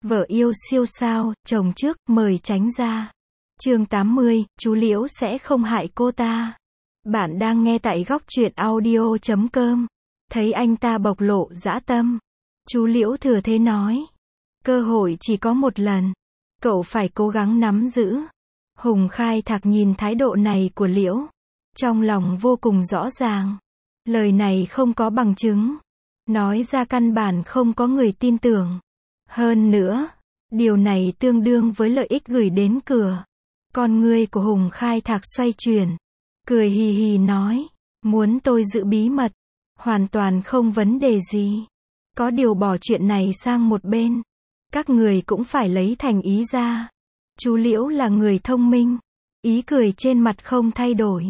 Vợ yêu siêu sao, chồng trước, mời tránh ra. Chương 80, chú Liễu sẽ không hại cô ta. Bạn đang nghe tại góc truyện audio.com. Thấy anh ta bộc lộ dã tâm. Chú Liễu thừa thế nói. Cơ hội chỉ có một lần. Cậu phải cố gắng nắm giữ. Hùng khai thạc nhìn thái độ này của Liễu. Trong lòng vô cùng rõ ràng. Lời này không có bằng chứng. Nói ra căn bản không có người tin tưởng. Hơn nữa, điều này tương đương với lợi ích gửi đến cửa. Con ngươi của Hùng khai thạc xoay chuyển. Cười hì hì nói. Muốn tôi giữ bí mật. Hoàn toàn không vấn đề gì. Có điều bỏ chuyện này sang một bên. Các người cũng phải lấy thành ý ra. Chú Liễu là người thông minh. Ý cười trên mặt không thay đổi.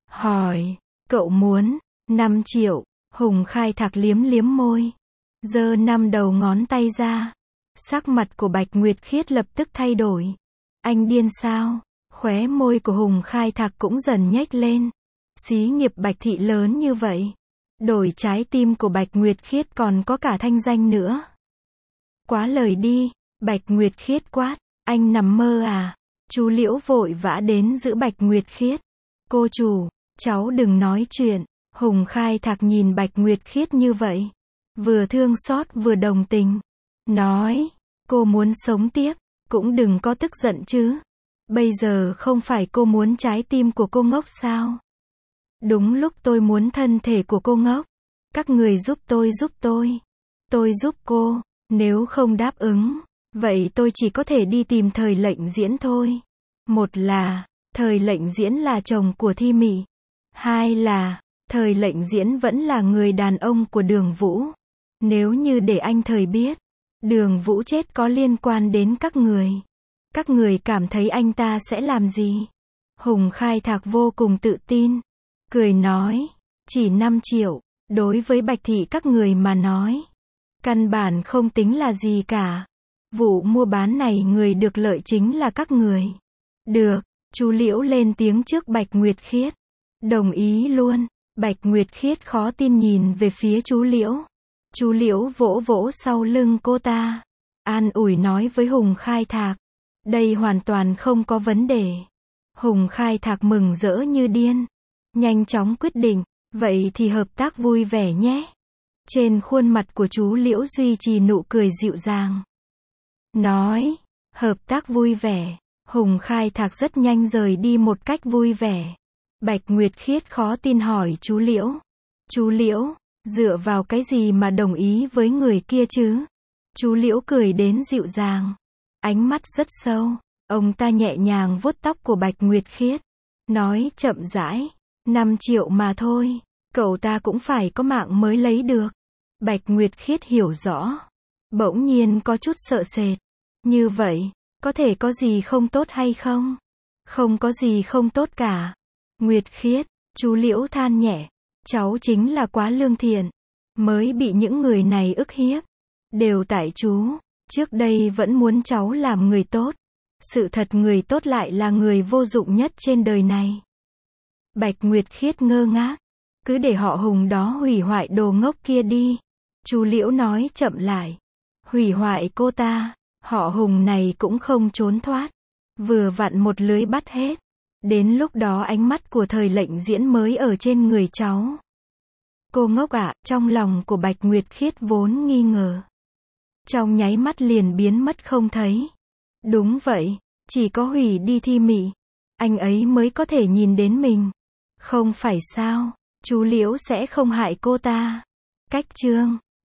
Hỏi. Cậu muốn 5 triệu. Hùng khai thạc liếm liếm môi. Giơ 5 đầu ngón tay ra. Sắc mặt của Bạch Nguyệt Khiết lập tức thay đổi. Anh điên sao? Khóe môi của Hùng khai thạc cũng dần nhếch lên. Xí nghiệp Bạch thị lớn như vậy. Đổi trái tim của Bạch Nguyệt Khiết còn có cả thanh danh nữa. Quá lời đi. Bạch Nguyệt Khiết quát. Anh nằm mơ à? Chú Liễu vội vã đến giữ Bạch Nguyệt Khiết. Cô chủ, cháu đừng nói chuyện. Hùng khai thạc nhìn Bạch Nguyệt Khiết như vậy. Vừa thương xót vừa đồng tình. Nói, cô muốn sống tiếp, cũng đừng có tức giận chứ. Bây giờ không phải cô muốn trái tim của cô ngốc sao? Đúng lúc tôi muốn thân thể của cô ngốc. Các người giúp tôi giúp tôi. Tôi giúp cô, nếu không đáp ứng, vậy tôi chỉ có thể đi tìm Thời Lệnh Diễn thôi. Một là, Thời Lệnh Diễn là chồng của Thi Mị. Hai là, Thời Lệnh Diễn vẫn là người đàn ông của Đường Vũ. Nếu như để anh Thời biết, Đường Vũ chết có liên quan đến các người. Các người cảm thấy anh ta sẽ làm gì? Hùng khai thạc vô cùng tự tin. Cười nói, chỉ 5 triệu, đối với Bạch thị các người mà nói. Căn bản không tính là gì cả. Vụ mua bán này người được lợi chính là các người. Được, chú Liễu lên tiếng trước Bạch Nguyệt Khiết. Đồng ý luôn. Bạch Nguyệt Khiết khó tin nhìn về phía chú Liễu. Chú Liễu vỗ vỗ sau lưng cô ta. An ủi nói với Hùng khai thạc. Đây hoàn toàn không có vấn đề. Hùng khai thạc mừng rỡ như điên. Nhanh chóng quyết định. Vậy thì hợp tác vui vẻ nhé. Trên khuôn mặt của chú Liễu duy trì nụ cười dịu dàng. Nói. Hợp tác vui vẻ. Hùng khai thạc rất nhanh rời đi một cách vui vẻ. Bạch Nguyệt Khiết khó tin hỏi chú Liễu. Chú Liễu, dựa vào cái gì mà đồng ý với người kia chứ? Chú Liễu cười đến dịu dàng. Ánh mắt rất sâu. Ông ta nhẹ nhàng vuốt tóc của Bạch Nguyệt Khiết. Nói chậm rãi. 5 triệu mà thôi. Cậu ta cũng phải có mạng mới lấy được. Bạch Nguyệt Khiết hiểu rõ. Bỗng nhiên có chút sợ sệt. Như vậy, có thể có gì không tốt hay không? Không có gì không tốt cả. Nguyệt Khiết, chú Liễu than nhẹ. Cháu chính là quá lương thiện. Mới bị những người này ức hiếp. Đều tại chú. Trước đây vẫn muốn cháu làm người tốt. Sự thật người tốt lại là người vô dụng nhất trên đời này. Bạch Nguyệt Khiết ngơ ngác. Cứ để họ Hùng đó hủy hoại đồ ngốc kia đi. Chú Liễu nói chậm lại. Hủy hoại cô ta. Họ Hùng này cũng không trốn thoát. Vừa vặn một lưới bắt hết. Đến lúc đó ánh mắt của Thời Lệnh Diễn mới ở trên người cháu. Cô ngốc ạ, trong lòng của Bạch Nguyệt Khiết vốn nghi ngờ. Trong nháy mắt liền biến mất không thấy. Đúng vậy, chỉ có hủy đi Thi Mị. Anh ấy mới có thể nhìn đến mình. Không phải sao, chú Liễu sẽ không hại cô ta. Cách chương